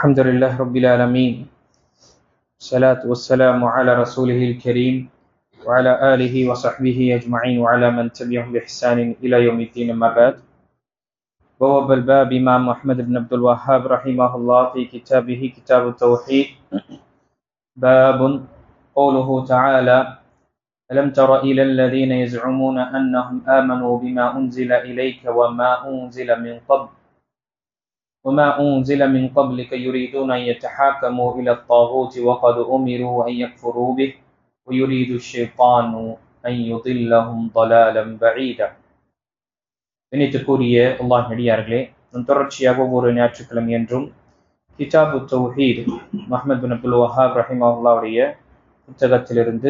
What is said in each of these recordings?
الحمد لله رب العالمين. الصلاة والسلام على رسوله الكريم وعلى آله وصحبه أجمعين وعلى من تبعهم بإحسان إلى يوم الدين. أما بعد. بواب الباب إمام محمد بن عبد الوهاب رحمه الله في كتابه كتاب التوحيد. باب قوله تعالى: ألم تر إلى الذين يزعمون أنهم آمنوا بما أنزل إليك وما أنزل من قبلك يريدون أن يتحاكموا إلى الطاغوت وقد أمروا أن يكفروا به ويريد الشيطان أن يضلهم ضلالا بعيدا. இணைத்துக்குரிய அல்லாஹ் நடிகார்களே, தொடர்ச்சியாக ஒவ்வொரு ஞாயிற்றுக்கிழமை என்றும் கிதாபு தௌஹீத் முஹம்மது பின் அப்துல் வஹாப் ரஹிமஹுல்லாஹ்வுடைய புத்தகத்திலிருந்து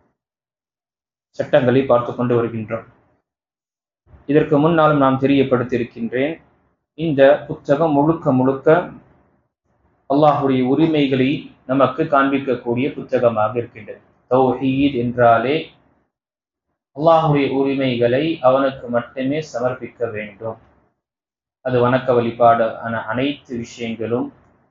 சட்டங்களை பார்த்து கொண்டு வருகின்றோம். இதற்கு முன்னாலும் நாம் தெரியப்படுத்தியிருக்கின்றேன், இந்த புத்தகம் முழுக்க முழுக்க அல்லாஹுடைய உரிமைகளை நமக்கு காண்பிக்கக்கூடிய புத்தகமாக இருக்கின்றது. தௌஹீத் என்றாலே அல்லாஹுடைய உரிமைகளை அவனுக்கு மட்டுமே சமர்ப்பிக்க வேண்டும். அது வணக்க வழிபாடு அனைத்து விஷயங்களும்,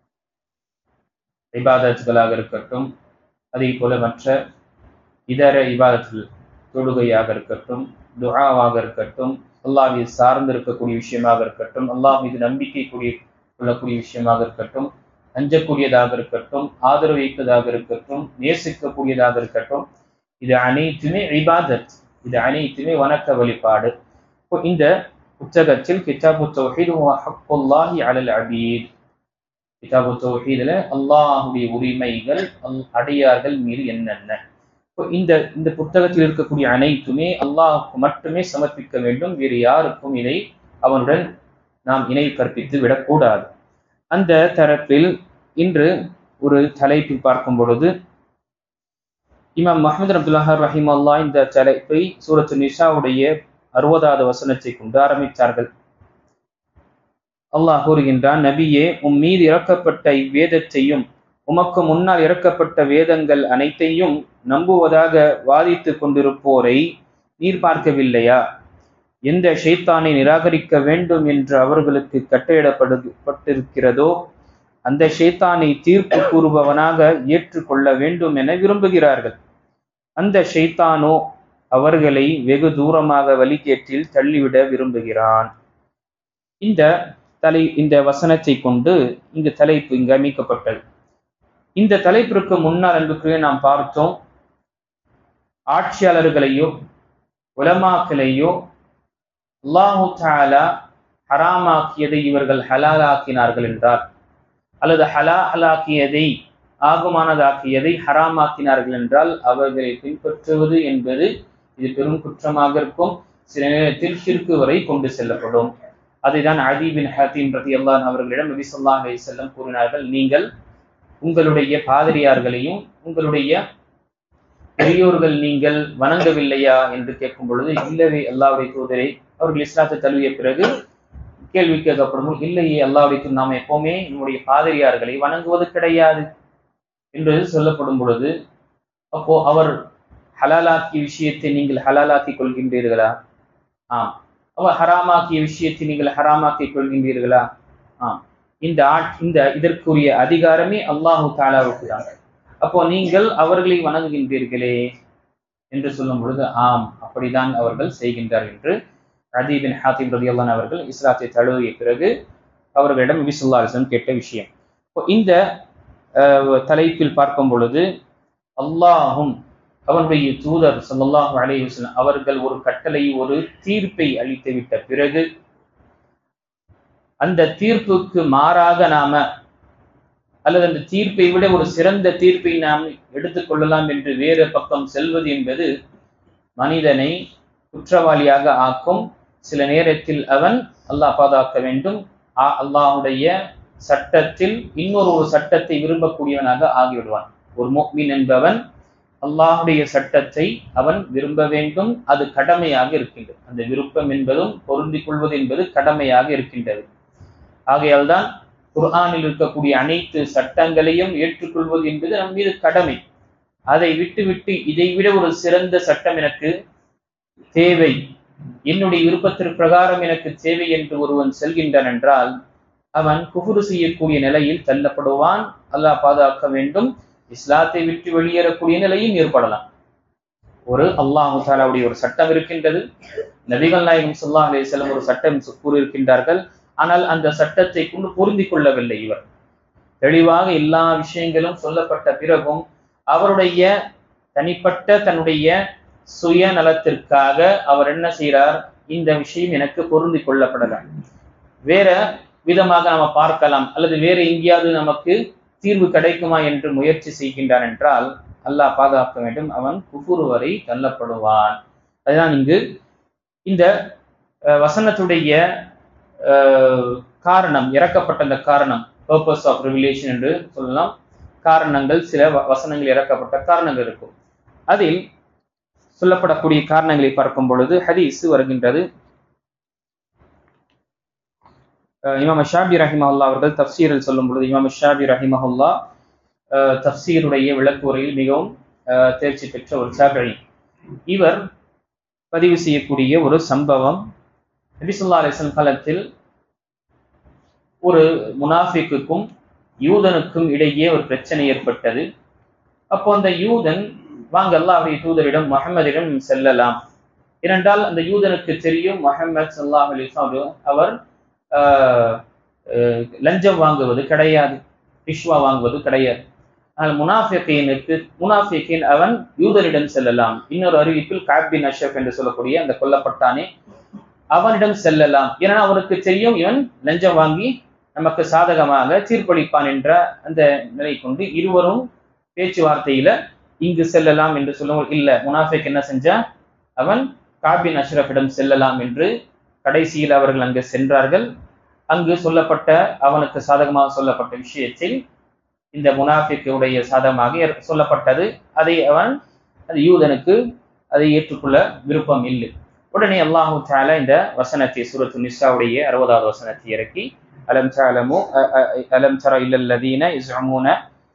இபாதத்துகளாக இருக்கட்டும், அதே போல மற்ற இதர இபாதத்துகள், தொழுகையாக இருக்கட்டும், துஆவாக இருக்கட்டும், அல்லாஹ்வை சார்ந்து இருக்கக்கூடிய விஷயமாக இருக்கட்டும், அல்லாஹ் மீது நம்பிக்கை கொள்ளக்கூடிய விஷயமாக இருக்கட்டும், அஞ்சக்கூடியதாக இருக்கட்டும், ஆதரவு வைப்பதாக இருக்கட்டும், நேசிக்கக்கூடியதாக இருக்கட்டும், இது அனைத்துமே இபாதத், இது அனைத்துமே வணக்க வழிபாடு. இந்த புத்தகத்தில் கிதாபு தௌஹீத் ஹக்குல்லாஹி அலல் அபீத், கிதாபு தௌஹீதுல அல்லாஹுடைய உரிமைகள் அடியார்கள் மீது என்னென்ன, இந்த புத்தகத்தில் இருக்கக்கூடிய அனைத்துமே அல்லாஹுக்கு மட்டுமே சமர்ப்பிக்க வேண்டும். வேறு யாருக்கும் இதை அவனுடன் நாம் இணை கற்பித்து விடக்கூடாது. அந்த தரப்பில் இன்று ஒரு தலைப்பில் பார்க்கும் பொழுது இமாம் முஹம்மது பின் அப்துல் வஹாப் ரஹிமஹுல்லாஹ் இந்த தலைப்பை சூரத்து நிசாவுடைய 60வது வசனத்தை கொண்டு ஆரம்பித்தார்கள். அல்லாஹ் கூறுகின்றான்: நபியே, உம் மீது இறக்கப்பட்ட இவ்வேதத்தையும் உமக்கு முன்னால் இறக்கப்பட்ட வேதங்கள் அனைத்தையும் நம்புவதாக வாதித்து கொண்டிருப்போரை நீர் பார்க்கவில்லையா? எந்த ஷைத்தானை நிராகரிக்க வேண்டும் என்று அவர்களுக்கு கட்டளையிடப்பட்டிருக்கிறதோ அந்த ஷைத்தானை தீர்ப்பு கூறுபவனாக ஏற்றுக்கொள்ள வேண்டும் என விரும்புகிறார்கள். அந்த ஷைத்தானோ அவர்களை வெகு தூரமாக வழிகேட்டில் தள்ளிவிட விரும்புகிறான். இந்த வசனத்தை கொண்டு இந்த தலைப்பு இங்கு அமைக்கப்பட்டது. இந்த தலைப்பிற்கு முன்னால் அன்புக்குரிய நாம் பார்த்தோம், ஆட்சியாளர்களையோ உலமாக்களையோ அல்லாஹு தஆலா ஹராமாக்கியதை இவர்கள் ஹலாலாக்கினார்கள் என்றால், அல்லது ஹலாலாக்கியதை ஆகுமானதாக்கியதை ஹராமாக்கினார்கள் என்றால் அவர்களை பின்பற்றுவது என்பது இது பெரும் குற்றமாக இருக்கும். சில நேரத்தில் ஷிர்க் வரை கொண்டு செல்லப்படும். அதைதான் அதி பின் ஹாத்திம் ரலியல்லாஹு அவர்களிடம் நபி ஸல்லல்லாஹு அலைஹி வஸல்லம் கூறினார்கள், நீங்கள் உங்களுடைய பாதிரியார்களையும் உங்களுடைய பெரியோர்கள் நீங்கள் வணங்கவில்லையா என்று கேட்கும் பொழுது, இல்லவே அல்லாஹ்வுடைய தூதரே, அவர்கள் இஸ்லாத்தை தழுவிய பிறகு கேள்வி கேட்கப்படும், இல்லையே அல்லாஹ்வுடைய தூதர், நாம் எப்பவுமே நம்முடைய பாதிரியார்களை வணங்குவது கிடையாது என்று சொல்லப்படும் பொழுது, அப்போ அவர் ஹலாலாக்கிய விஷயத்தை நீங்கள் ஹலாலாக்கிக் கொள்கின்றீர்களா? ஆம். அவர் ஹராமாக்கிய விஷயத்தை நீங்கள் ஹராமாக்கிக் கொள்கின்றீர்களா? ஆம். இதற்குரிய அதிகாரமே அல்லாஹு தஆலாவுக்கு தான். அப்போ நீங்கள் அவர்களை வணங்குகின்றீர்களே என்று சொல்லும் பொழுது, ஆம், அப்படிதான் அவர்கள் செய்கின்றார் என்று அதி பின் ஹாத்திம் ரலியல்லாஹு அவர்கள் இஸ்லாத்தை தழுவிய பிறகு அவர்களிடம் நபி ஸல்லல்லாஹு அலைஹி வஸல்லம் கேட்ட விஷயம். இந்த தலைப்பில் பார்க்கும் பொழுது அல்லாஹும் அவனுடைய தூதர் ஸல்லல்லாஹு அலைஹி வஸல்லம் அவர்கள் ஒரு கட்டளை, ஒரு தீர்ப்பை அளித்து விட்ட பிறகு அந்த தீர்ப்புக்கு மாறாக நாம அல்லது அந்த தீர்ப்பை விட ஒரு சிறந்த தீர்ப்பை நாம் எடுத்துக்கொள்ளலாம் என்று வேறு பக்கம் செல்வது என்பது மனிதனை குற்றவாளியாக ஆக்கும். சில நேரத்தில் அவன் அல்லாஹ் பாதுகாக்க வேண்டும், அல்லாஹுடைய சட்டத்தில் இன்னொரு சட்டத்தை விரும்பக்கூடியவனாக ஆகிவிடுவான். ஒரு முஃமின் என்பவன் அல்லாஹுடைய சட்டத்தை அவன் விரும்ப வேண்டும், அது கடமையாக இருக்கின்றது. அந்த விருப்பம் என்பதும் பொருந்திக் கொள்வது என்பது கடமையாக இருக்கின்றது. ஆகையால் தான் குர்ஆனில் இருக்கக்கூடிய அனைத்து சட்டங்களையும் ஏற்றுக்கொள்வது என்பது நம் மீது கடமை. அதை விட்டுவிட்டு இதைவிட ஒரு சிறந்த சட்டம் எனக்கு தேவை, என்னுடைய விருப்பத்திற்கு பிரகாரம் எனக்கு தேவை என்று ஒருவன் செல்கின்றான் என்றால் அவன் குஃப்ரு செய்யக்கூடிய நிலையில் தள்ளப்படுவான். அல்லாஹ் பாதுகாக்க வேண்டும். இஸ்லாத்தை விட்டு வெளியேறக்கூடிய நிலையும் ஏற்படலாம். ஒரு அல்லாஹு தஆலாவுடைய ஒரு சட்டம் இருக்கின்றது. நபிகள் நாயகம் ஸல்லல்லாஹு அலைஹி வஸல்லம் ஒரு சட்டம் கூறியிருக்கின்றார்கள். ஆனால் அந்த சட்டத்தை கொண்டு பொருந்திக் கொள்ளவில்லை. இவர் தெளிவாக எல்லா விஷயங்களும் சொல்லப்பட்ட பிறகும் அவருடைய தனிப்பட்ட தன்னுடைய சுயநலத்திற்காக அவர் என்ன செய்கிறார், இந்த விஷயம் எனக்கு பொருந்திக் கொள்ளப்படலாம், வேற விதமாக நாம பார்க்கலாம் அல்லது வேற எங்கேயாவது நமக்கு தீர்வு கிடைக்குமா என்று முயற்சி செய்கின்றான் என்றால் அல்லாஹ் பாதுகாக்க வேண்டும். அவன் குஃப்ர் வரை தள்ளப்படுவான். அதுதான் இங்கு இந்த வசனத்துடைய காரணம், இறக்கப்பட்ட அந்த காரணம், பர்பஸ் ஆஃப் ரெவலேஷன் என்று சொல்லலாம். காரணங்கள், சில வசனங்கள் இறக்கப்பட்ட காரணங்கள் இருக்கும். அதில் சொல்லப்படக்கூடிய காரணங்களை பார்க்கும் பொழுது ஹதீஸ் வருகின்றது. இமாம் ஷாபி ரஹிமஹுல்லா அவர்கள் தஃப்சீரில் சொல்லும் பொழுது, இமாம் ஷாபி ரஹிமஹுல்லா தஃப்சீருடைய விளக்குரையில் மிகவும் தேர்ச்சி பெற்ற ஒரு ஷாபிஈ. இவர் பதிவு செய்யக்கூடிய ஒரு சம்பவம், நபி ஸல்லல்லாஹு அலைஹி வஸல்லம் காலத்தில் ஒரு முனாஃபிக்குக்கும் யூதனுக்கும் இடையே ஒரு பிரச்சனை ஏற்பட்டது. அப்போ அந்த யூதன், வாங்க அல்லாஹ்வுடைய தூதரிடம் முஹம்மதிடம் செல்லலாம். ஏனென்றால் அந்த யூதனுக்கு தெரியும் முஹம்மது ஸல்லல்லாஹு அலைஹி வஸல்லம் அவர் லஞ்சம் வாங்குவது கிடையாது, ரிஷ்வா வாங்குவது கிடையாது. ஆனால் முனாஃபிகின் அவன் யூதனிடம் செல்லலாம். இன்னொரு அறிவிப்பில் கஅப் பின் அஷ்ரஃப் என்று சொல்லக்கூடிய அந்த கொல்லப்பட்டானே அவனிடம் செல்லலாம். ஏன்னா அவனுக்கு தெரியும் இவன் லஞ்சம் வாங்கி நமக்கு சாதகமாக தீர்ப்பளிப்பான் என்ற அந்த நிலை கொண்டு இருவரும் பேச்சுவார்த்தையில இங்கு செல்லலாம் என்று சொல்லுவோம். இல்ல, முனாஃபிக் என்ன செஞ்சா, அவன் கஅப் பின் அஷ்ரஃபிடம் செல்லலாம் என்று கடைசியில் அவர்கள் அங்கு சென்றார்கள். அங்கு சொல்லப்பட்ட, அவனுக்கு சாதகமாக சொல்லப்பட்ட விஷயத்தில் இந்த முனாஃபிக்குடைய சாதகமாக சொல்லப்பட்டது. அதை அவன், அது யூதனுக்கு அதை ஏற்றுக்கொள்ள விருப்பம் இல்லை. உடனே அல்லாஹு தஆலா இந்த வசனத்தை, சூரத்து நிசாவுடைய 60வது வசனத்தை இறக்கி, அலம் தர இல்லல் லதீன யஸ்உமூன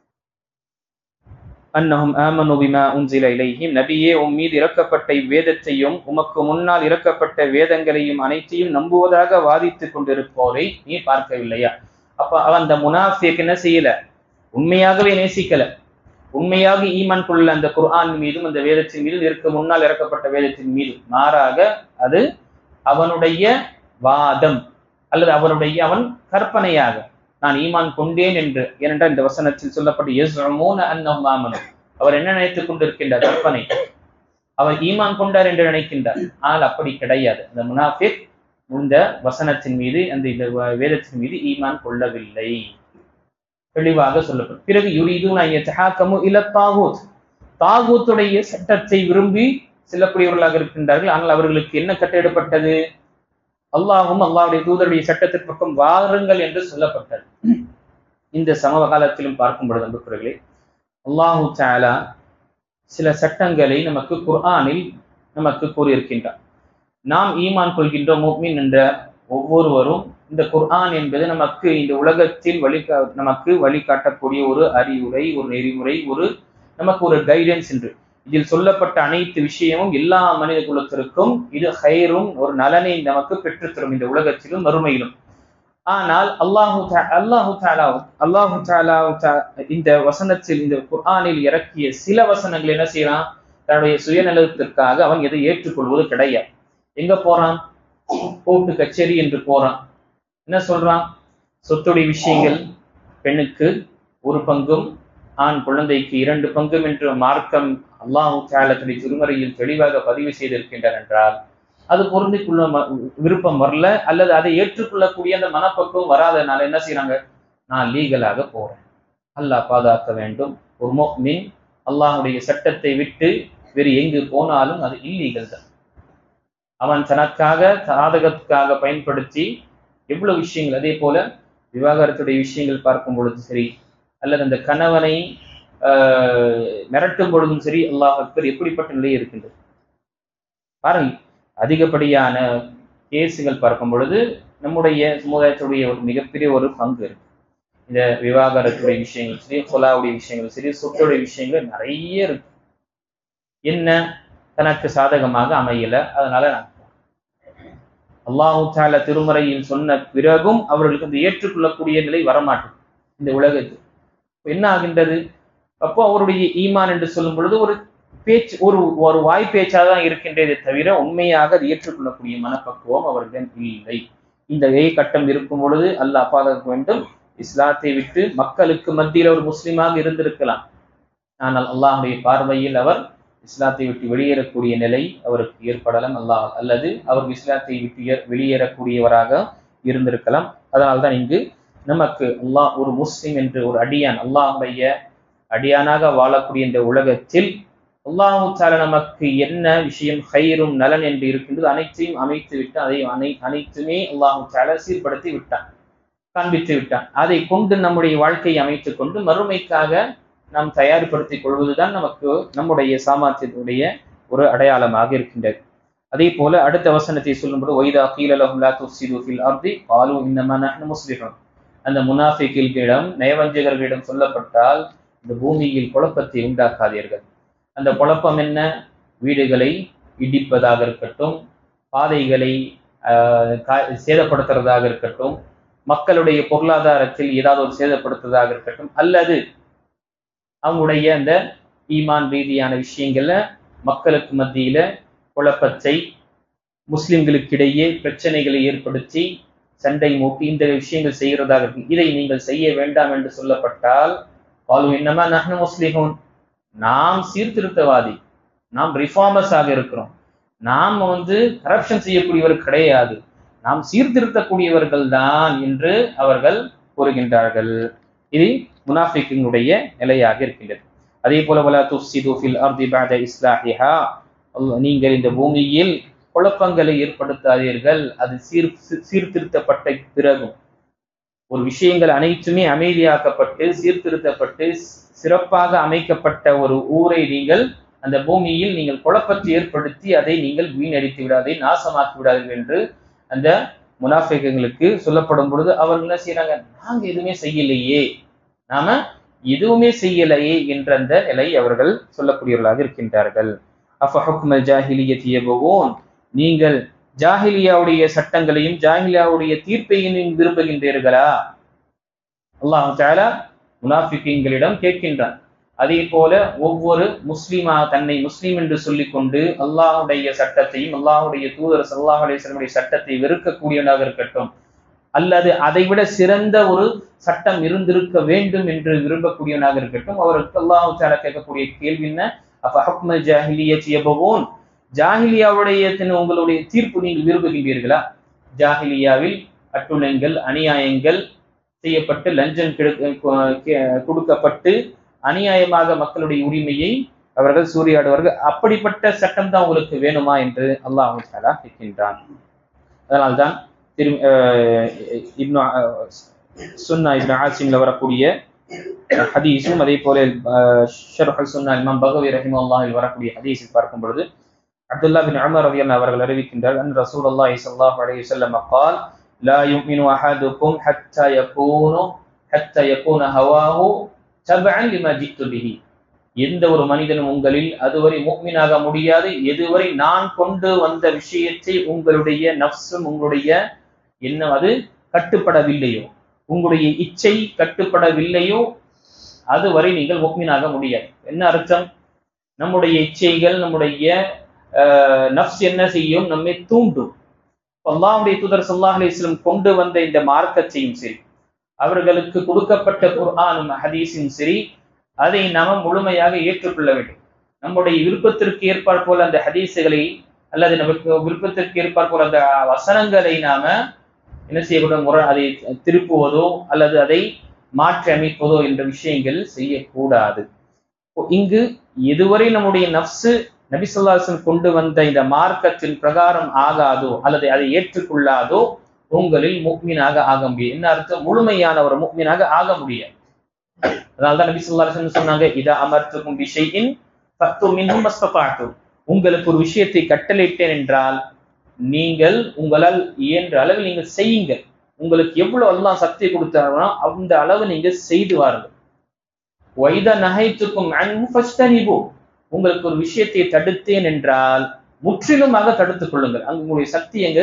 அன்னஹும் ஆமனு பிமா உன்ஸில இலைஹிம், நபியே உம் மீது இறக்கப்பட்ட வேதத்தையும் உமக்கு முன்னால் இறக்கப்பட்ட வேதங்களையும் அனைத்தையும் நம்புவதாக வாதித்துக் கொண்டிருப்போரை நீ பார்க்கவில்லையா? அப்ப அவன் அந்த முனாஃபிக் என்ன செய்யல, உண்மையாகவே நேசிக்கல, உண்மையாக ஈமான் கொள்ள அந்த குர்ஆன் மீதும் அந்த வேதத்தின் மீதும் இருக்க முன்னால் இறக்கப்பட்ட வேதத்தின் மீது மாறாக அது அவனுடைய வாதம் அல்லது அவன் கற்பனையாக நான் ஈமான் கொண்டேன் என்று. ஏனென்றால் இந்த வசனத்தில் சொல்லப்பட்ட யஸ்உமூன அன்னஹும் ஆமனு, அவர் என்ன நினைத்துக் கொண்டிருக்கின்றார், கற்பனை, அவர் ஈமான் கொண்டார் என்று நினைக்கின்றார். ஆனால் அப்படி கிடையாது. அந்த முனாஃபிக் இந்த வசனத்தின் மீது, அந்த வேதத்தின் மீது ஈமான் கொள்ளவில்லை, தெளிவாக சொல்லப்படும். பிறகு யுரீதுன யதஹாக்கமு இல தாகூத், தாகூத்துடைய சட்டத்தை விரும்பி செல்லக்கூடியவர்களாக இருக்கின்றார்கள். ஆனால் அவர்களுக்கு என்ன கட்டளையிடப்பட்டது, அல்லாஹும் அல்லாஹ்வுடைய தூதருடைய சட்டத்திற்கு பக்கம் வாருங்கள் என்று சொல்லப்பட்டது. இந்த சமவ காலத்திலும் பார்க்கும் பொழுது அன்புக்குரியவர்களே, அல்லாஹு தஆலா சில சட்டங்களை நமக்கு குர்ஆனில் நமக்கு கூறியிருக்கின்றார். நாம் ஈமான் கொள்கின்ற முஃமின் என்ற ஒவ்வொருவரும் இந்த குர்ஆன் என்பது நமக்கு இந்த உலகத்தில் நமக்கு வழிகாட்டக்கூடிய ஒரு அறிவுரை, ஒரு நெறிமுறை, நமக்கு ஒரு கைடன்ஸ் என்று. இதில் சொல்லப்பட்ட அனைத்து விஷயமும் எல்லா மனித குலத்திற்கும் இது ஹைரும், ஒரு நலனை நமக்கு பெற்றுத்தரும் இந்த உலகத்திலும் மறுமையிலும். ஆனால் அல்லாஹு தஆலா இந்த வசனத்தில், இந்த குர்ஆனில் இறக்கிய சில வசனங்கள் என்ன செய்யறான், தன்னுடைய சுயநலத்திற்காக அவன் எதை ஏற்றுக்கொள்வது கிடையாது. எங்க போறான், கோர்ட்டு கச்சேரி என்று போறான். என்ன சொல்றான், சொத்துடைய விஷயங்கள் பெண்ணுக்கு 1 பங்கும் ஆண் குழந்தைக்கு 2 பங்கும் என்று மார்க்கம் அல்லாஹு தஆலா திருமறையில் தெளிவாக பதிவு செய்திருக்கின்றார் என்றால் அது பொருந்திக் கொள்ள விருப்பம் வரல, அல்லது அதை ஏற்றுக்கொள்ளக்கூடிய அந்த மனப்பக்குவம் வராதனால என்ன செய்யறாங்க, நான் லீகலாக போறேன். அல்லாஹ் பாதுகாக்க வேண்டும். ஒரு முஃமின் அல்லாஹுடைய சட்டத்தை விட்டு வேறு எங்கு போனாலும் அது இல்லீகல் தான். அவன் தனக்காக சாதகத்துக்காக பயன்படுத்தி எவ்வளவு விஷயங்கள், அதே போல விவாகரத்துடைய விஷயங்கள் பார்க்கும் பொழுது சரி, அல்லது அந்த கணவனை மிரட்டும் பொழுதும் சரி, அல்லாஹ் அக்பர், எப்படிப்பட்ட நிலை இருக்கின்றது பாருங்க. அதிகப்படியான கேசுகள் பார்க்கும் பொழுது நம்முடைய சமுதாயத்துடைய ஒரு மிகப்பெரிய ஒரு பங்கு இருக்கு. இந்த விவாகரத்துடைய விஷயங்கள் சரி, கொலாவுடைய விஷயங்கள் சரி, சொத்துடைய விஷயங்கள் நிறைய இருக்கு. என்ன, தனக்கு சாதகமாக அமையல, அதனால நான் அல்லாஹு தஆலா திருமறையில் சொன்ன பிறகும் அவர்களுக்கு அந்த ஏற்றுக்கொள்ளக்கூடிய நிலை வரமாட்டேன் இந்த உலகத்தில். என்ன ஆகின்றது? அப்போ அவருடைய ஈமான் என்று சொல்லும் பொழுது ஒரு பேச்சு, ஒரு வாய் பேச்சாக தான் இருக்கின்றதே தவிர உண்மையாக அது ஏற்றுக்கொள்ளக்கூடிய மனப்பக்குவம் அவர்களிடம் இல்லை. இந்த கட்டம் இருக்கும் பொழுது அல்லாஹ் பாதுகாக்க வேண்டும். இஸ்லாத்தை விட்டு மக்களுக்கு மத்தியில் ஒரு முஸ்லிமாக இருந்திருக்கலாம், ஆனால் அல்லாஹுடைய பார்வையில் அவர் இஸ்லாத்தை விட்டு வெளியேறக்கூடிய நிலை அவருக்கு ஏற்படலாம், அல்லது அவர் இஸ்லாத்தை விட்டு வெளியேறக்கூடியவராக இருந்திருக்கலாம். அதனால்தான் இங்கு நமக்கு அல்லாஹ் ஒரு முஸ்லிம் என்று ஒரு அடியான், அல்லாஹுடைய அடியானாக வாழக்கூடிய இந்த உலகத்தில் அல்லாஹு தஆலா நமக்கு என்ன விஷயம் ஹைரும் நலன் என்று இருக்கின்றது அனைத்தையும் அமைத்து விட்டு அதை அனைத்துமே அல்லாஹு தஆலா சீர்படுத்தி விட்டான், காண்பித்து விட்டான். அதை கொண்டு நம்முடைய வாழ்க்கையை அமைத்துக் கொண்டு மறுமைக்காக நாம் தயார்படுத்திக் கொள்வதுதான் நமக்கு நம்முடைய சாமர்த்தியத்துடைய ஒரு அடையாளமாக இருக்கின்றது. அதே போல அடுத்த வசனத்தை சொல்லும்போது வைதா கீல லஹும் லா துஃப்ஸிது ஃபில் அர்தி காலு இன்னமா நஹ்னு முஸ்லிஹூன், அந்த முனாஃபிக்குகளிடம் நயவஞ்சகர்களிடம் சொல்லப்பட்டால் இந்த பூமியில் குழப்பத்தை உண்டாக்காதீர்கள். அந்த குழப்பம் என்ன? வீடுகளை இடிப்பதாக இருக்கட்டும், பாதைகளை சேதப்படுத்துறதாக இருக்கட்டும், மக்களுடைய பொருளாதாரத்தில் ஏதாவது ஒரு சேதப்படுத்துவதாக இருக்கட்டும், அல்லது அவங்களுடைய அந்த ஈமான் ரீதியான விஷயங்கள்ல மக்களுக்கு மத்தியில குழப்பத்தை, முஸ்லிம்களுக்கிடையே பிரச்சனைகளை ஏற்படுத்தி சண்டை மூட்டி இந்த விஷயங்கள் செய்கிறதாக இருக்கும். இதை நீங்கள் செய்ய வேண்டாம் என்று சொல்லப்பட்டால் காலு இன்னமா நஹ்னு முஸ்லிஹூன், நாம் சீர்திருத்தவாதி, நாம் ரிஃபார்மர்ஸாக இருக்கிறோம், நாம் கரப்ஷன் செய்யக்கூடியவர் கிடையாது, நாம் சீர்திருத்தக்கூடியவர்கள் தான் என்று அவர்கள் கூறுகின்றார்கள். இது முனாஃபிக்கினுடைய நிலையாக இருக்கின்றது. அதே போல வலா துஃப்ஸிது ஃபில் அர்தி பஅத இஸ்லாஹிஹா, நீங்கள் இந்த பூமியில் குழப்பங்களை ஏற்படுத்தாதீர்கள், அது சீர்திருத்தப்பட்ட பிறகும். ஒரு விஷயங்கள் அனைத்துமே அமைதியாக்கப்பட்டு சீர்திருத்தப்பட்டு சிறப்பாக அமைக்கப்பட்ட ஒரு ஊரை நீங்கள் அந்த பூமியில் நீங்கள் குழப்பத்தை ஏற்படுத்தி அதை நீங்கள் வீணடித்து விடாதே, நாசமாக்கி விடாதீர்கள் என்று அந்த முனாஃபிக்குகளுக்கு சொல்லப்படும் பொழுது அவர்கள் என்ன செய்யறாங்க? நாங்க எதுவுமே செய்யலையே, நாம எதுவுமே செய்யலையே என்ற அந்த நிலை அவர்கள் சொல்லக்கூடியவர்களாக இருக்கின்றார்கள். அஃப ஹுக்மல் ஜாஹிலிய்யத்தி யபூன், நீங்கள் ஜாஹிலியாவுடைய சட்டங்களையும் ஜாஹிலியாவுடைய தீர்ப்பையும் விரும்புகின்றீர்களா? அல்லாஹ் தஆலா முனாஃபிக்கீன்களிடம் கேட்கின்றான். அதே போல ஒவ்வொரு முஸ்லிமா தன்னை முஸ்லிம் என்று சொல்லிக்கொண்டு அல்லாஹுடைய சட்டத்தையும் அல்லாஹுடைய தூதர் ஸல்லல்லாஹு அலைஹி வஸல்லம் சட்டத்தை வெறுக்கக்கூடியவனாக இருக்கட்டும், அல்லது அதைவிட சிறந்த ஒரு சட்டம் இருந்திருக்க வேண்டும் என்று விரும்பக்கூடியவனாக இருக்கட்டும், அவருக்கு அல்லாஹ் தஆலா கேட்கக்கூடிய கேள்வி என்ன? அஃப ஹுக்மல் ஜாஹிலிய்யத்தி யபூன், ஜாஹிலியாவுடைய உங்களுடைய தீர்ப்பு நீங்கள் விரும்புகின்றீர்களா? ஜாஹிலியாவில் அட்டுழியங்கள் அநியாயங்கள் செய்யப்பட்டு லஞ்சம் கொடுக்கப்பட்டு அநியாயமாக மக்களுடைய உரிமையை அவர்கள் சூறையாடுவார்கள், அப்படிப்பட்ட சட்டம் தான் உங்களுக்கு வேணுமா என்று அல்லாஹ் தஆலா கேட்கின்றான். அதனால்தான் சுன்னா இப்னு ஆசிம்ல வரக்கூடிய ஹதீஸும் அதே போல ஷர்ஹ் சுன்னா இமாம் பகவி ரஹிமஹுல்லாஹில் வரக்கூடிய ஹதீஸில் பார்க்கும் பொழுது அப்துல்லா பின் உமர் ரலியல்லாஹு அவர்கள் அறிவிக்கின்றார், அன் ரசூலுல்லாஹி ஸல்லல்லாஹு அலைஹி வஸல்லம் قال لا يؤمن احدكم حتى يكون هواه تبعا لما جئت به, எந்த ஒரு மனிதனும் உங்களில் அதுவரை முஃமினாக முடியாது எதுவரை நான் கொண்டு வந்த விஷயத்தை உங்களுடைய நஃப்ஸும் உங்களுடைய எண்ணம் அது கட்டுப்படவில்லையோ, உங்களுடைய இச்சை கட்டுப்படவில்லையோ அதுவரை நீங்கள் முஃமினாக முடியாது. என்ன அர்த்தம்? நம்முடைய இச்சைகள் நம்முடைய நஃப்ஸ் என்ன செய்யும்? நம்மை தூண்டும். அல்லாஹ்வுடைய தூதர் ஸல்லல்லாஹு அலைஹி வஸல்லம் கொண்டு வந்த இந்த மார்க்கத்தையும் சரி, அவர்களுக்கு கொடுக்கப்பட்ட குர்ஆனும் ஹதீஸும் சரி, அதை நாம முழுமையாக ஏற்றுக்கொள்ள வேண்டும். நம்முடைய விருப்பத்திற்கு ஏற்பார் போல அந்த ஹதீஸுகளை அல்லது நமக்கு விருப்பத்திற்கு ஏற்பார் போல அந்த வசனங்களை நாம என்ன செய்யக்கூடாது? அதை திருப்புவதோ அல்லது அதை மாற்றி அமைப்பதோ என்ற விஷயங்கள் செய்யக்கூடாது. இங்கு எதுவரை நம்முடைய நஃப்ஸு நபி ஸல்லல்லாஹு அலைஹி வஸல்லம் கொண்டு வந்த இந்த மார்க்கத்தின் பிரகாரம் ஆகாதோ அல்லது அதை ஏற்றுக்கொள்ளாதோ உங்களில் முஃமினாக ஆக முடியும். என்ன அர்த்தம்? முழுமையான ஒரு முஃமினாக ஆக முடியாது. அதனால்தான் நபி ஸல்லல்லாஹு அலைஹி வஸல்லம் சொன்னாங்க, இதா அமர்த்துக்கும் பிஷைஇன் ஃபத்து மின்ஹு மஸ்தஃஅதும், உங்களுக்கு ஒரு விஷயத்தை கட்டளையிட்டேன் என்றால் நீங்கள் உங்களால் இயன்ற அளவில் நீங்கள் செய்யுங்கள். உங்களுக்கு எவ்வளவு அல்லாஹ் சக்தி கொடுத்தாரோ அந்த அளவு நீங்க செய்து வாருங்கள். வைதா நஹைத்துக்கும் அன்ஹு ஃபஸ்தனிபு, உங்களுக்கு ஒரு விஷயத்தை தடுத்தேன் என்றால் முற்றிலுமாக தடுத்துக் கொள்ளுங்கள். அங்கு உங்களுடைய சக்தி எங்கு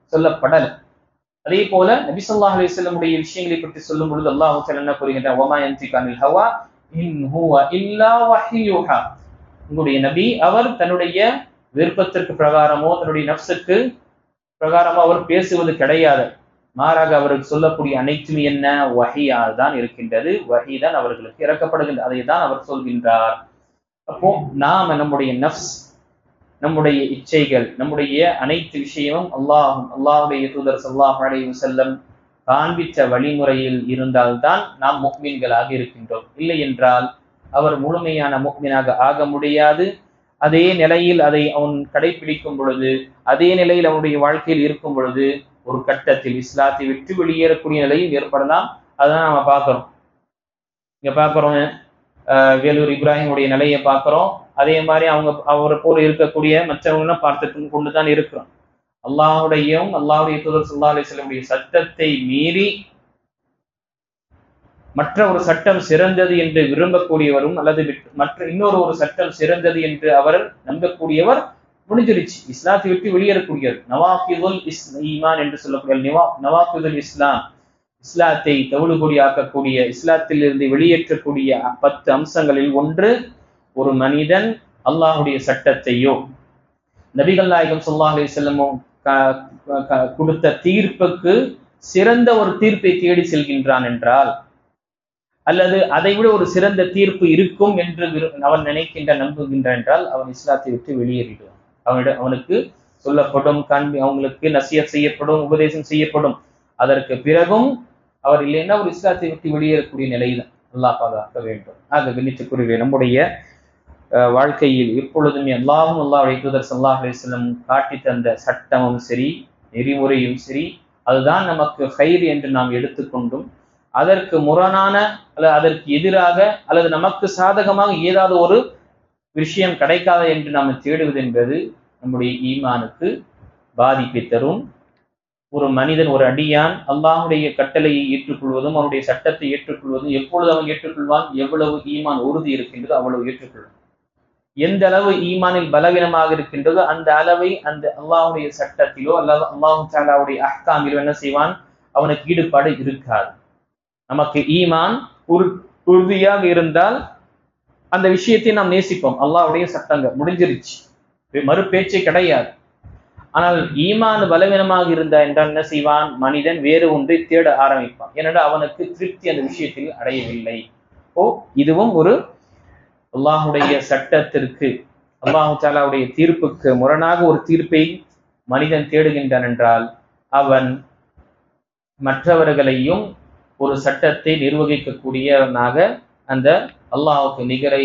சொல்லப்படல. அதே போல நபி ஸல்லல்லாஹு அலைஹி வஸல்லம் உடைய விஷயங்களை பற்றி சொல்லும் பொழுது அல்லாஹ் தஆலா என்ன கூறுகின்றார், வமா யன்திகு அனில் ஹவா இன் ஹுவ இல்லா வஹ்யுஹா. உங்களுடைய நபி அவர் தன்னுடைய விருப்பத்திற்கு பிரகாரமோ தன்னுடைய நஃப்ஸுக்கு பிரகாரமோ அவர் பேசுவது கிடையாது. மாறாக அவருக்கு சொல்லக்கூடிய அனைத்துமே என்ன, வஹியாக தான் இருக்கின்றது. வஹி தான் அவர்களுக்கு இறக்கப்படுகின்றது. அதை தான் அவர் சொல்கின்றார். அப்போ நாம நம்முடைய நஃப்ஸ், நம்முடைய இச்சைகள், நம்முடைய அனைத்து விஷயமும் அல்லாஹ்வுடைய தூதர் ஸல்லல்லாஹு அலைஹி வஸல்லம் காண்பித்த வழிமுறையில் இருந்தால்தான் நாம் முஃமின்களாக இருக்கின்றோம். இல்லை என்றால் அவர் முழுமையான முஃமினாக ஆக முடியாது. அதே நிலையில் அதை அவன் கடைபிடிக்கும் பொழுது, அதே நிலையில் அவனுடைய வாழ்க்கையில் இருக்கும் பொழுது ஒரு கட்டத்தில் இஸ்லாத்தை விட்டு வெளியேறக்கூடிய நிலையும் ஏற்படலாம். அதான் நம்ம பார்க்கிறோம். இங்க பார்க்கிறோம், வேலூர் இப்ராஹிமுடைய நிலையை பார்க்கிறோம். அதே மாதிரி அவரை போல இருக்கக்கூடிய மற்றவங்களும் பார்த்து கொண்டுதான் இருக்கிறோம். அல்லாஹுடைய தூதர் ஸல்லல்லாஹு அலைஹி வஸல்லம் சட்டத்தை மீறி மற்ற ஒரு சட்டம் சிறந்தது என்று விரும்பக்கூடியவரும் அல்லது மற்ற இன்னொரு ஒரு சட்டம் சிறந்தது என்று அவர் நம்பக்கூடியவர் முடிஞ்சிருச்சு, இஸ்லாத்தை விட்டு வெளியேறக்கூடியவர். நவாகிதுல் ஈமான் என்று சொல்லக்கூடிய நவாகிதுல் இஸ்லாம், இஸ்லாத்தை தவிடுபொடி ஆக்கக்கூடிய, இஸ்லாத்தில் இருந்து வெளியேற்றக்கூடிய 10 அம்சங்களில் ஒன்று, ஒரு மனிதன் அல்லாஹுடைய சட்டத்தையோ நபிகள் நாயகம் ஸல்லல்லாஹு அலைஹி வஸல்லம் கொடுத்த தீர்ப்புக்கு சிறந்த ஒரு தீர்ப்பை தேடி செல்கின்றான் என்றால், அல்லது அதை விட ஒரு சிறந்த தீர்ப்பு இருக்கும் என்று அவன் நம்புகின்றான் என்றால் அவன் இஸ்லாத்தை விட்டு வெளியேறிடுவான். அவனுக்கு சொல்லப்படும், அவங்களுக்கு நசியத் செய்யப்படும், உபதேசம் செய்யப்படும். அதற்கு பிறகும் அவர் இல்லைன்னா ஒரு இஸ்லாத்தை விட்டு வெளியேறக்கூடிய நிலைதான். அல்லாஹ் பாதுகாக்க வேண்டும். ஆக கண்ணியத்துக்குரிய நம்முடைய வாழ்க்கையில் எப்பொழுதுமே அல்லாஹ்வுடைய தூதர் ஸல்லல்லாஹு அலைஹி வஸல்லம் காட்டி தந்த சட்டமும் சரி, நெறிமுறையும் சரி, அதுதான் நமக்கு ஹைர் என்று நாம் எடுத்துக்கொண்டும், அதற்கு முரணான அல்லது அதற்கு எதிராக அல்லது நமக்கு சாதகமாக ஏதாவது ஒரு விஷயம் கிடைக்காத என்று நாம் தேடுவது என்பது நம்முடைய ஈமானுக்கு பாதிப்பை தரும். ஒரு மனிதன், ஒரு அடியான் அல்லாஹுடைய கட்டளையை ஏற்றுக்கொள்வதும் அவனுடைய சட்டத்தை ஏற்றுக்கொள்வதும் எப்பொழுது அவன் ஏற்றுக்கொள்வான், எவ்வளவு ஈமான் உறுதி இருக்கின்றதோ அவ்வளவு ஏற்றுக்கொள்வான். எந்த அளவு ஈமானில் பலவீனமாக இருக்கின்றதோ அந்த அளவை அந்த அல்லாஹுடைய சட்டத்திலோ அல்லது அல்லாஹு தஆலாவுடைய அஹ்காமிலோ என்ன செய்வான், அவனுக்கு ஈடுபாடு இருக்காது. நமக்கு ஈமான் உறுதியாக இருந்தால் அந்த விஷயத்தை நாம் நேசிப்போம். அல்லாஹ்வுடைய சட்டங்கள் முடிஞ்சிருச்சு, மறு பேச்சே கிடையாது. ஆனால் ஈமான் பலவீனமாக இருந்தா என்றால் என்ன செய்வான், மனிதன் வேறு ஒன்றை தேட ஆரம்பிப்பான். ஏனென்றால் அவனுக்கு திருப்தி அந்த விஷயத்தில் அடையவில்லை. இதுவும் ஒரு அல்லாஹுடைய சட்டத்திற்கு, அல்லாஹு தஆலாவுடைய தீர்ப்புக்கு முரணாக ஒரு தீர்ப்பை மனிதன் தேடுகின்றான் என்றால் அவன் மற்றவர்களையும் ஒரு சட்டத்தை நிர்வகிக்கக்கூடியவனாக, அந்த அல்லாஹுக்கு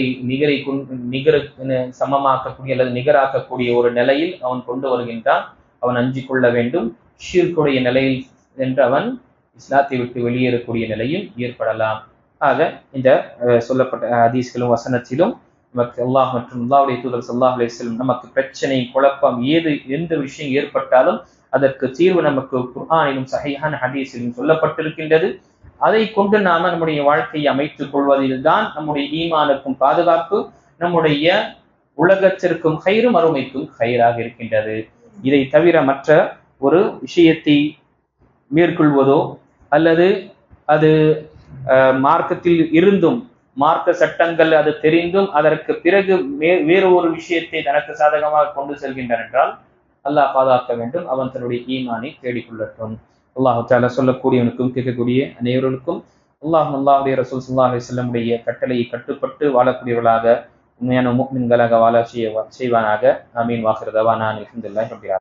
நிகரை சமமாக்கக்கூடிய அல்லது நிகராக்கக்கூடிய ஒரு நிலையில் அவன் கொண்டு வருகின்றான். அவன் அஞ்சிக் கொள்ள வேண்டும். ஷிர்க்குடைய நிலையில் என்று அவன் இஸ்லாத்தை விட்டு வெளியேறக்கூடிய நிலையும் ஏற்படலாம். ஆக இந்த சொல்லப்பட்ட ஹதீஸ்களும் வசனத்திலும் நமக்கு அல்லாஹ் மற்றும் அல்லாஹ்வுடைய தூதர் ஸல்லல்லாஹு அலைஹி வஸல்லம் நமக்கு பிரச்சனை, குழப்பம், எந்த விஷயம் ஏற்பட்டாலும் அதற்கு தீர்வு நமக்கு குர்ஆனிலும் சஹீஹான ஹதீஸிலும் சொல்லப்பட்டிருக்கின்றது. அதை கொண்டு நாம நம்முடைய வாழ்க்கையை அமைத்துக் கொள்வதில் தான் நம்முடைய ஈமானுக்கும் பாதுகாப்பு, நம்முடைய உலகத்திற்கும் ஹைரும் அருமைக்கும் ஹைராக இருக்கின்றது. இதை தவிர மற்ற ஒரு விஷயத்தை மேற்கொள்வதோ அல்லது அது மார்க்கத்தில் இருந்தும் மார்க்க சட்டங்கள் அது தெரிந்தும் அதற்கு பிறகு வேறு ஒரு விஷயத்தை தனக்கு சாதகமாக கொண்டு செல்கின்றான் என்றால் அல்லாஹ் பாதுகாக்க வேண்டும். அவன் தன்னுடைய ஈமானை தேடிக்கொள்ளட்டும். அல்லாஹ் தஆலா சொல்லக்கூடியவனுக்கும் கேட்கக்கூடிய அனைவருக்கும் அல்லாஹ்வுடைய ரசூல் ஸல்லல்லாஹு அலைஹி வஸல்லம் உடைய கட்டளையை கட்டுப்பட்டு வாழக்கூடியவர்களாக, உண்மையான முஃமின்களாக வாழ செய்வானாக. ஆமீன். வாஹிர் தவானா அல்ஹம்துலில்லாஹி ரப்பில் ஆலமீன்.